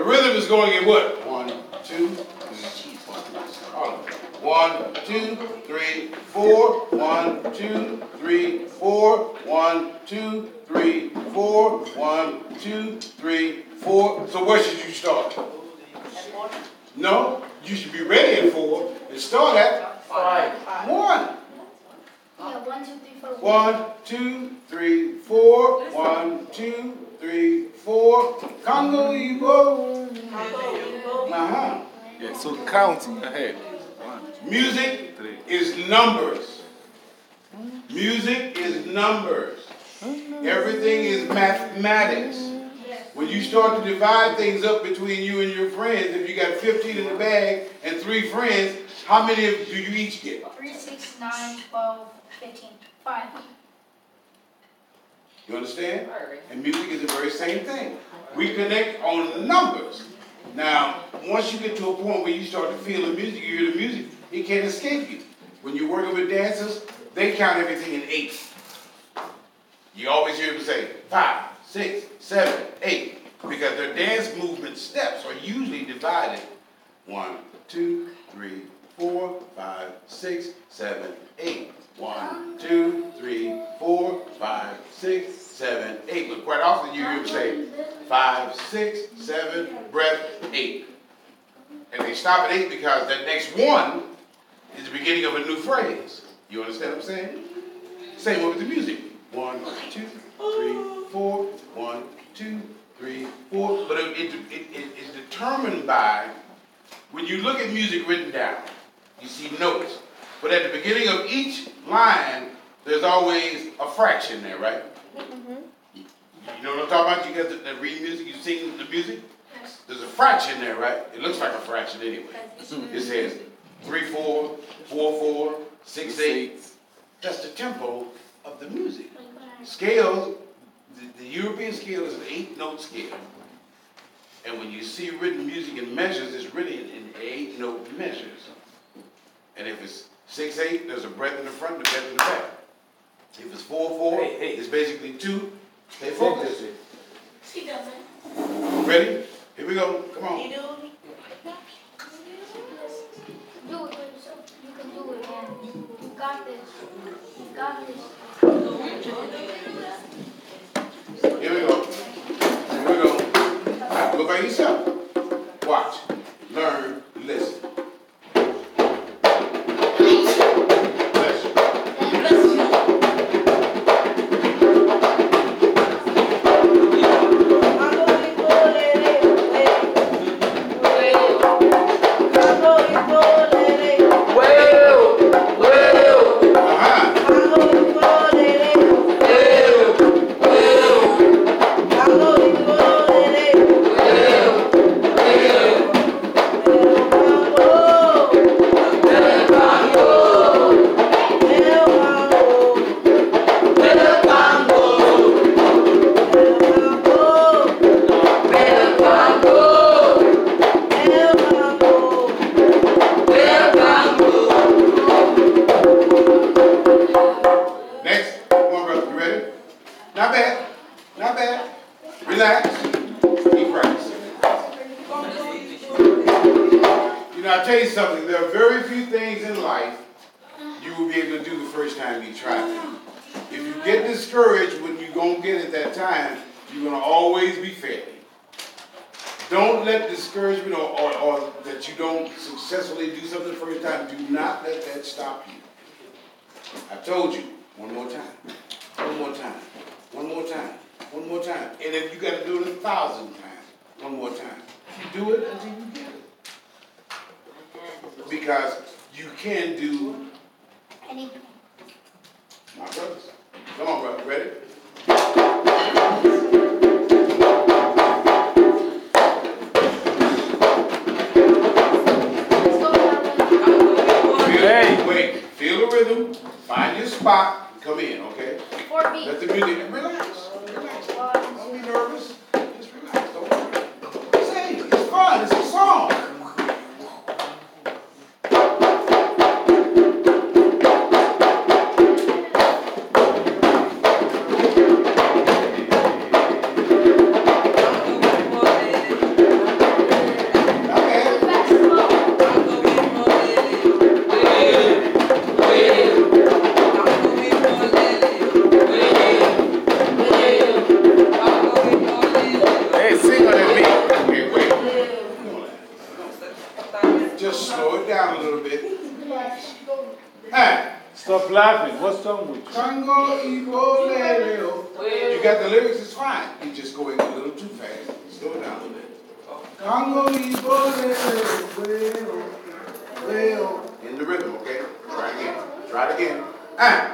rhythm is going in what? 1, 2, 3, 1, 2, 3, 4. 1, 2, 3, 4. 1, 2, 3, 4. 1, 2, 3, 4. So where should you start? No, you should be ready at 4 and start at 5. 1. Yeah, 1, 2, 3, 4. 1, 2, 3, 4. 1, 2, 3, 4. Congo, you go. Yeah, so counting ahead. Music is numbers. Music is numbers. Everything is mathematics. When you start to divide things up between you and your friends, if you got 15 in the bag and 3 friends, how many do you each get? 3, 6, 9, 12, 15, 5. You understand? And music is the very same thing. We connect on numbers. Now, once you get to a point where you start to feel the music, you hear the music, it can't escape you. When you're working with dancers, they count everything in 8. You always hear them say 5, 6, 7, 8, because their dance movement steps are usually divided. 1, 2, 3, 4, 5, 6, 7, 8. 1, 2, 3, 4, 5, 6, 7, 8. But quite often you hear them say 5, 6, 7, breath, 8. And they stop at 8 because that next one is the beginning of a new phrase. You understand what I'm saying? Same with the music. 1, 2, 3, 4. 1, 2, 3, 4. But it is determined by, when you look at music written down, you see notes. But at the beginning of each line, there's always a fraction there, right? Mm-hmm. You know what I'm talking about? You guys that read music, you sing the music? Yes. There's a fraction there, right? It looks like a fraction anyway. It says 3, 4, 4, 4, 6, 8. That's the tempo of the music. Scales, the European scale is an 8-note scale. And when you see written music in measures, it's written in 8-note measures. And if it's 6, 8, there's a breath in the front and a breath in the back. If it's 4, 4, it's basically 2. Stay focused. Ready? Here we go. Come on. Do it for yourself. You can do it, man. You got this. You got this. Here we go. Here we go. Go by yourself. Watch. Learn. Listen. little bit. Stop laughing. What's wrong with you? Congo, Igbo, Leo. You got the lyrics, it's fine. You just going a little too fast. Slow it down a little bit. Congo, Igbo, Leo. In the rhythm, okay? Try again. Try it again.